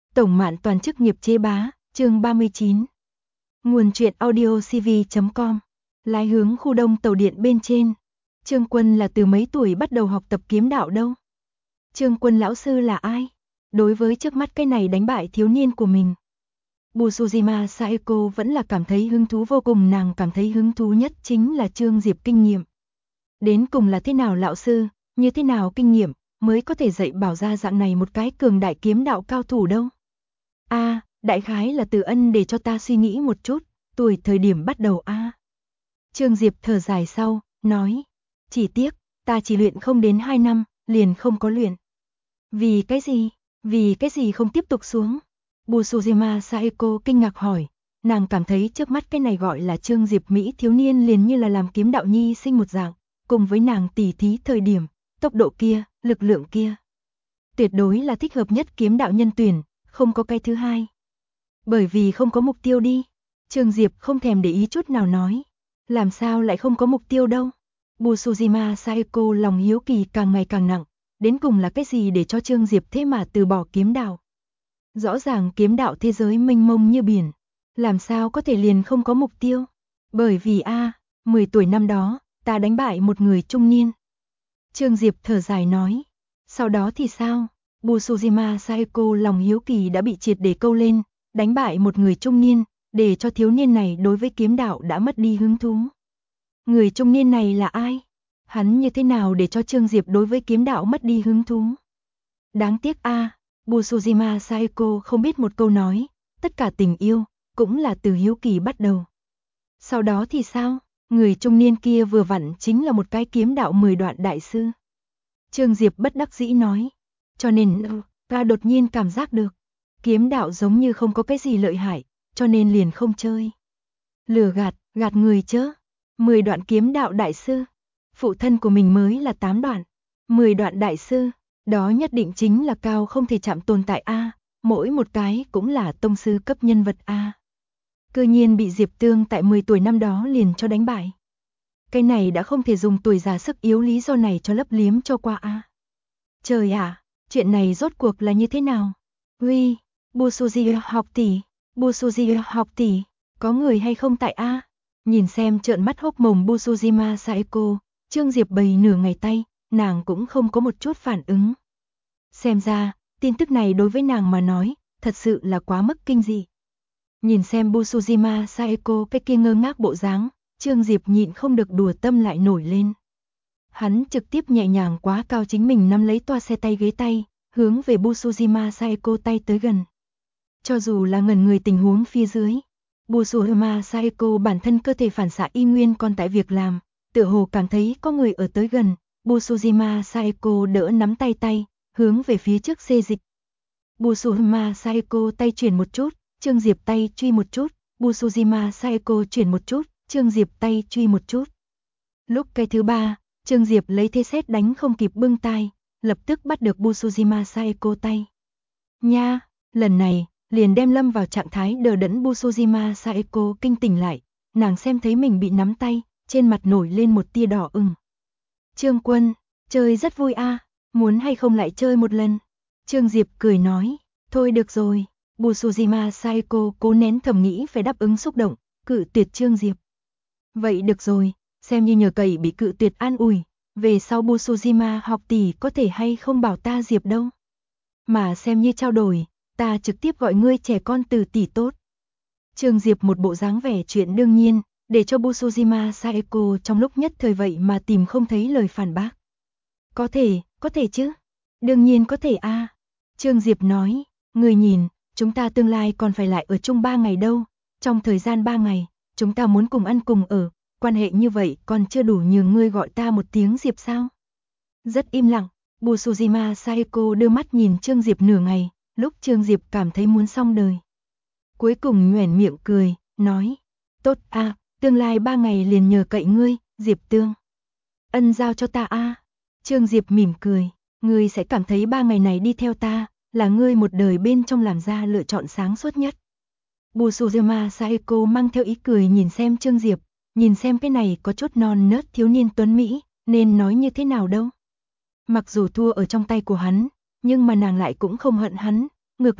Tổng Mạn Toàn chức nghiệp chế bá, chương 39. Nguồn truyện audiocv.com. Lái hướng khu đông tàu điện bên trên. Trương Quân là từ mấy tuổi bắt đầu học tập kiếm đạo đâu? Trương Quân lão sư là ai? Đối với trước mắt cái này đánh bại thiếu niên của mình, Busujima Saeko vẫn là cảm thấy hứng thú vô cùng. Nàng cảm thấy hứng thú nhất chính là Trương Diệp kinh nghiệm. Đến cùng là thế nào lão sư, như thế nào kinh nghiệm mới có thể dạy bảo ra dạng này một cái cường đại kiếm đạo cao thủ đâu? Đại khái là Từ Ân để cho ta suy nghĩ một chút, tuổi thời điểm bắt đầu Trương Diệp thở dài sau, nói, chỉ tiếc, ta chỉ luyện không đến 2 năm, liền không có luyện. Vì cái gì không tiếp tục xuống? Busujima Saeko kinh ngạc hỏi, nàng cảm thấy trước mắt cái này gọi là Trương Diệp Mỹ thiếu niên liền như là làm kiếm đạo nhi sinh một dạng, cùng với nàng tỉ thí thời điểm, tốc độ kia, lực lượng kia. Tuyệt đối là thích hợp nhất kiếm đạo nhân tuyển, không có cái thứ hai. Bởi vì không có mục tiêu đi. Trương Diệp không thèm để ý chút nào nói. Làm sao lại không có mục tiêu đâu? Busujima Saeko lòng hiếu kỳ càng ngày càng nặng. Đến cùng là cái gì để cho Trương Diệp thế mà từ bỏ kiếm đạo? Rõ ràng kiếm đạo thế giới mênh mông như biển. Làm sao có thể liền không có mục tiêu? Bởi vì 10 tuổi năm đó, ta đánh bại một người trung niên. Trương Diệp thở dài nói. Sau đó thì sao? Busujima Saeko lòng hiếu kỳ đã bị triệt để câu lên. Đánh bại một người trung niên, để cho thiếu niên này đối với kiếm đạo đã mất đi hứng thú. Người trung niên này là ai? Hắn như thế nào để cho Trương Diệp đối với kiếm đạo mất đi hứng thú? Đáng tiếc Busujima Saeko không biết một câu nói, tất cả tình yêu, cũng là từ hiếu kỳ bắt đầu. Sau đó thì sao? Người trung niên kia vừa vặn chính là một cái kiếm đạo 10 đoạn đại sư. Trương Diệp bất đắc dĩ nói, cho nên ta đột nhiên cảm giác được. Kiếm đạo giống như không có cái gì lợi hại, cho nên liền không chơi. Lừa gạt người chớ. 10 đoạn kiếm đạo đại sư. Phụ thân của mình mới là 8 đoạn. 10 đoạn đại sư, đó nhất định chính là cao không thể chạm tồn tại mỗi một cái cũng là tông sư cấp nhân vật Cơ nhiên bị Diệp Tương tại 10 tuổi năm đó liền cho đánh bại. Cái này đã không thể dùng tuổi già sức yếu lý do này cho lấp liếm cho qua Trời chuyện này rốt cuộc là như thế nào? Uy, Busujima học tỷ, có người hay không tại Nhìn xem trợn mắt hốc mồm Busujima Saeko, Trương Diệp bày nửa ngày tay, nàng cũng không có một chút phản ứng. Xem ra, tin tức này đối với nàng mà nói, thật sự là quá mức kinh dị. Nhìn xem Busujima Saeko cái kia ngơ ngác bộ dáng, Trương Diệp nhịn không được đùa tâm lại nổi lên. Hắn trực tiếp nhẹ nhàng quá cao chính mình nắm lấy toa xe tay ghế tay, hướng về Busujima Saeko tay tới gần. Cho dù là ngẩn người tình huống phía dưới, Busujima Saeko bản thân cơ thể phản xạ y nguyên còn tại việc làm, tựa hồ cảm thấy có người ở tới gần, Busujima Saeko đỡ nắm tay, hướng về phía trước xê dịch. Busujima Saeko tay chuyển một chút, Trương Diệp tay truy một chút, Busujima Saeko chuyển một chút, Trương Diệp tay truy một chút. Lúc cái thứ ba, Trương Diệp lấy thế sét đánh không kịp bưng tay, lập tức bắt được Busujima Saeko tay. Nha, lần này liền đem lâm vào trạng thái đờ đẫn Busujima Saeko kinh tỉnh lại, nàng xem thấy mình bị nắm tay, trên mặt nổi lên một tia đỏ ửng. Trương Quân, chơi rất vui muốn hay không lại chơi một lần? Trương Diệp cười nói, thôi được rồi. Busujima Saeko cố nén thầm nghĩ phải đáp ứng xúc động, cự tuyệt Trương Diệp. Vậy được rồi, xem như nhờ cậy bị cự tuyệt an ủi, về sau Busujima học tỷ có thể hay không bảo ta Diệp đâu. Mà xem như trao đổi, ta trực tiếp gọi ngươi trẻ con từ tỷ tốt. Trương Diệp một bộ dáng vẻ chuyện đương nhiên, để cho Busujima Saeko trong lúc nhất thời vậy mà tìm không thấy lời phản bác. Có thể chứ. Đương nhiên có thể Trương Diệp nói, ngươi nhìn, chúng ta tương lai còn phải lại ở chung 3 ngày đâu. Trong thời gian 3 ngày, chúng ta muốn cùng ăn cùng ở, quan hệ như vậy còn chưa đủ nhường ngươi gọi ta một tiếng Diệp sao? Rất im lặng, Busujima Saeko đưa mắt nhìn Trương Diệp nửa ngày, lúc Trương Diệp cảm thấy muốn xong đời. Cuối cùng nhoẻn miệng cười, nói, tốt tương lai 3 ngày liền nhờ cậy ngươi, Diệp Tương. Ân giao cho ta Trương Diệp mỉm cười, ngươi sẽ cảm thấy 3 ngày này đi theo ta, là ngươi một đời bên trong làm ra lựa chọn sáng suốt nhất. Busujima Saeko mang theo ý cười nhìn xem Trương Diệp, nhìn xem cái này có chút non nớt thiếu niên tuấn Mỹ, nên nói như thế nào đâu. Mặc dù thua ở trong tay của hắn, nhưng mà nàng lại cũng không hận hắn, ngược lại,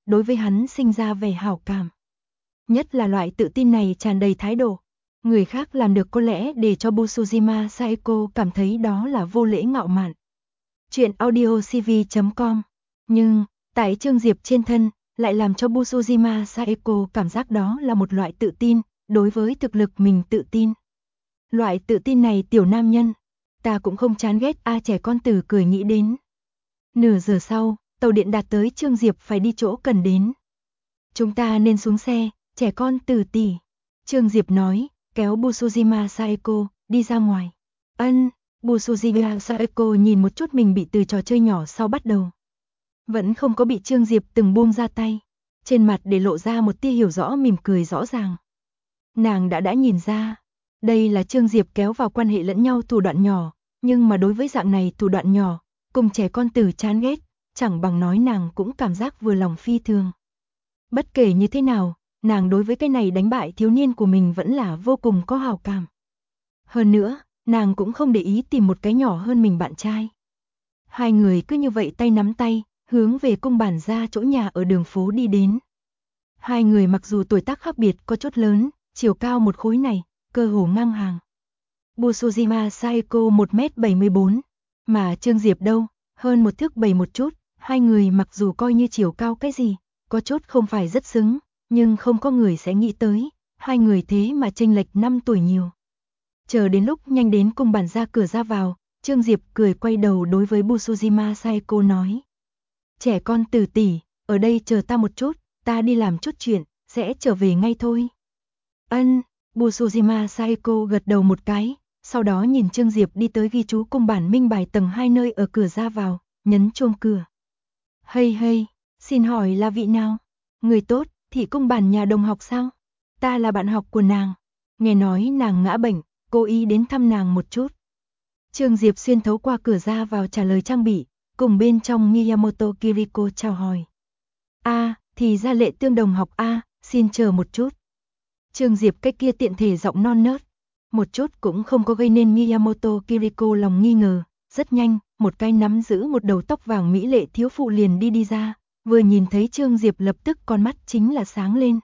đối với hắn sinh ra vẻ hảo cảm. Nhất là loại tự tin này tràn đầy thái độ. Người khác làm được có lẽ để cho Busujima Saeko cảm thấy đó là vô lễ ngạo mạn. Chuyện audiocv.com. Nhưng, tại Trương Diệp trên thân, lại làm cho Busujima Saeko cảm giác đó là một loại tự tin, đối với thực lực mình tự tin. Loại tự tin này tiểu nam nhân, ta cũng không chán ghét trẻ con Tử cười nghĩ đến. Nửa giờ sau, tàu điện đạt tới Trương Diệp phải đi chỗ cần đến. Chúng ta nên xuống xe, trẻ con Tử tỷ. Trương Diệp nói, kéo Busujima Saeko đi ra ngoài. Ân, Busujima Saeko nhìn một chút mình bị từ trò chơi nhỏ sau bắt đầu. Vẫn không có bị Trương Diệp từng buông ra tay. Trên mặt để lộ ra một tia hiểu rõ mỉm cười rõ ràng. Nàng đã nhìn ra, đây là Trương Diệp kéo vào quan hệ lẫn nhau thủ đoạn nhỏ, nhưng mà đối với dạng này thủ đoạn nhỏ, cùng trẻ con Tử chán ghét, chẳng bằng nói nàng cũng cảm giác vừa lòng phi thường. Bất kể như thế nào, nàng đối với cái này đánh bại thiếu niên của mình vẫn là vô cùng có hảo cảm. Hơn nữa, nàng cũng không để ý tìm một cái nhỏ hơn mình bạn trai. Hai người cứ như vậy tay nắm tay, hướng về cung bản ra chỗ nhà ở đường phố đi đến. Hai người mặc dù tuổi tác khác biệt có chút lớn, chiều cao một khối này, cơ hồ ngang hàng. Busujima Saeko 1m74, mà Trương Diệp đâu, hơn 1m7 một chút, hai người mặc dù coi như chiều cao cái gì, có chút không phải rất xứng, nhưng không có người sẽ nghĩ tới, hai người thế mà chênh lệch 5 tuổi nhiều. Chờ đến lúc nhanh đến cung bản ra cửa ra vào, Trương Diệp cười quay đầu đối với Busujima Saeko nói. Trẻ con Tử tỷ, ở đây chờ ta một chút, ta đi làm chút chuyện, sẽ trở về ngay thôi. Ân, Busujima Saeko gật đầu một cái, sau đó nhìn Trương Diệp đi tới ghi chú cung bản minh bài tầng 2 nơi ở cửa ra vào, nhấn chuông cửa. Hey, xin hỏi là vị nào? Người tốt, thị cung bản nhà đồng học sao? Ta là bạn học của nàng. Nghe nói nàng ngã bệnh, cố ý đến thăm nàng một chút. Trương Diệp xuyên thấu qua cửa ra vào trả lời trang bị, cùng bên trong Miyamoto Kiriko chào hỏi. Thì ra Lệ Tương đồng học xin chờ một chút. Trương Diệp cái kia tiện thể giọng non nớt, một chút cũng không có gây nên Miyamoto Kiriko lòng nghi ngờ, rất nhanh, một cái nắm giữ một đầu tóc vàng mỹ lệ thiếu phụ liền đi ra, vừa nhìn thấy Trương Diệp lập tức con mắt chính là sáng lên.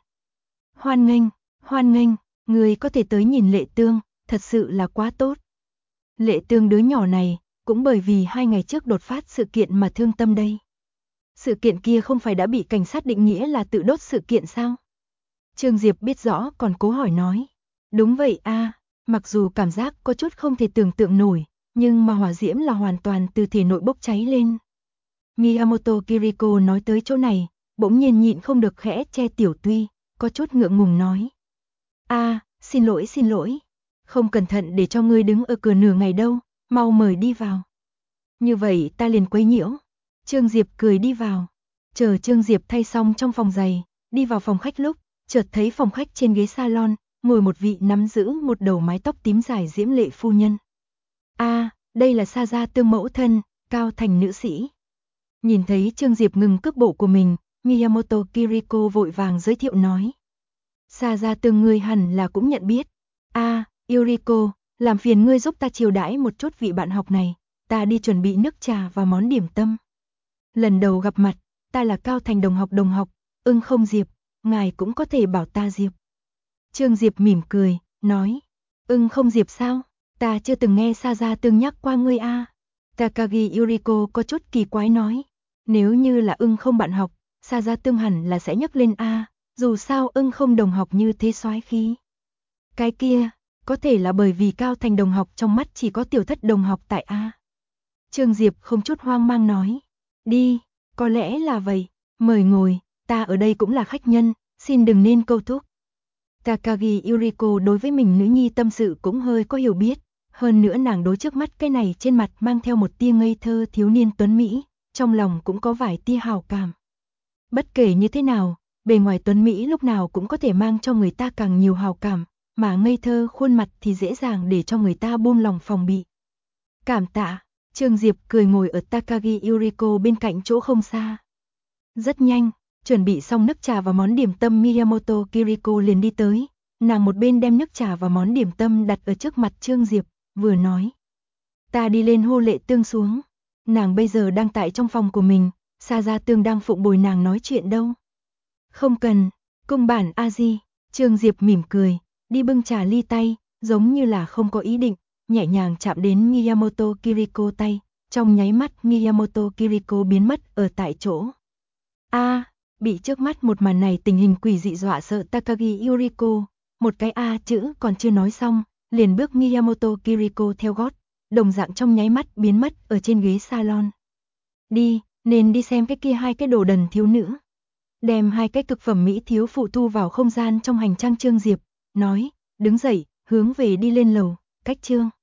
Hoan nghênh, người có thể tới nhìn Lệ Tương, thật sự là quá tốt. Lệ Tương đứa nhỏ này, cũng bởi vì 2 ngày trước đột phát sự kiện mà thương tâm đây. Sự kiện kia không phải đã bị cảnh sát định nghĩa là tự đốt sự kiện sao? Trương Diệp biết rõ còn cố hỏi nói. Đúng vậy mặc dù cảm giác có chút không thể tưởng tượng nổi, nhưng mà hỏa diễm là hoàn toàn từ thể nội bốc cháy lên. Miyamoto Kiriko nói tới chỗ này, bỗng nhiên nhịn không được khẽ che tiểu tuy, có chút ngượng ngùng nói. Xin lỗi, không cẩn thận để cho ngươi đứng ở cửa nửa ngày đâu, mau mời đi vào. Như vậy ta liền quấy nhiễu. Trương Diệp cười đi vào. Chờ Trương Diệp thay xong trong phòng giày, đi vào phòng khách lúc, chợt thấy phòng khách trên ghế salon, ngồi một vị nắm giữ một đầu mái tóc tím dài diễm lệ phu nhân. Đây là Sa Gia Tương mẫu thân, Cao Thành nữ sĩ. Nhìn thấy Trương Diệp ngừng cước bộ của mình, Miyamoto Kiriko vội vàng giới thiệu nói. Sa Gia Tương ngươi hẳn là cũng nhận biết. Yuriko, làm phiền ngươi giúp ta chiêu đãi một chút vị bạn học này, ta đi chuẩn bị nước trà và món điểm tâm. Lần đầu gặp mặt, ta là Cao Thành đồng học, không Diệp, ngài cũng có thể bảo ta Diệp. Trương Diệp mỉm cười, nói, không Diệp sao, ta chưa từng nghe Sa Gia Tương nhắc qua ngươi Takagi Yuriko có chút kỳ quái nói, nếu như là không bạn học, Sa Gia Tương hẳn là sẽ nhắc lên dù sao không đồng học như thế soái khí. Cái kia, có thể là bởi vì Cao Thành đồng học trong mắt chỉ có Tiểu Thất đồng học tại Trương Diệp không chút hoang mang nói, đi, có lẽ là vậy, mời ngồi, ta ở đây cũng là khách nhân, xin đừng nên câu thúc. Takagi Yuriko đối với mình nữ nhi tâm sự cũng hơi có hiểu biết, hơn nữa nàng đối trước mắt cái này trên mặt mang theo một tia ngây thơ thiếu niên tuấn Mỹ, trong lòng cũng có vài tia hảo cảm. Bất kể như thế nào, bề ngoài tuấn Mỹ lúc nào cũng có thể mang cho người ta càng nhiều hảo cảm, mà ngây thơ khuôn mặt thì dễ dàng để cho người ta buông lòng phòng bị. Cảm tạ, Trương Diệp cười ngồi ở Takagi Yuriko bên cạnh chỗ không xa. Rất nhanh, chuẩn bị xong nước trà và món điểm tâm Miyamoto Kiriko liền đi tới, nàng một bên đem nước trà và món điểm tâm đặt ở trước mặt Trương Diệp, vừa nói. Ta đi lên hô Lệ Tương xuống, nàng bây giờ đang tại trong phòng của mình, Sa Gia Tương đang phụng bồi nàng nói chuyện đâu. Không cần, cung bản A-di. Trương Diệp mỉm cười, đi bưng trà ly tay, giống như là không có ý định, nhẹ nhàng chạm đến Miyamoto Kiriko tay, trong nháy mắt Miyamoto Kiriko biến mất ở tại chỗ. Bị trước mắt một màn này tình hình quỷ dị dọa sợ Takagi Yuriko, một cái chữ còn chưa nói xong, liền bước Miyamoto Kiriko theo gót, đồng dạng trong nháy mắt biến mất ở trên ghế salon. Đi, nên đi xem cái kia hai cái đồ đần thiếu nữ. Đem hai cái cực phẩm mỹ thiếu phụ thu vào không gian trong hành trang Trương Diệp, nói, đứng dậy, hướng về đi lên lầu, cách Trương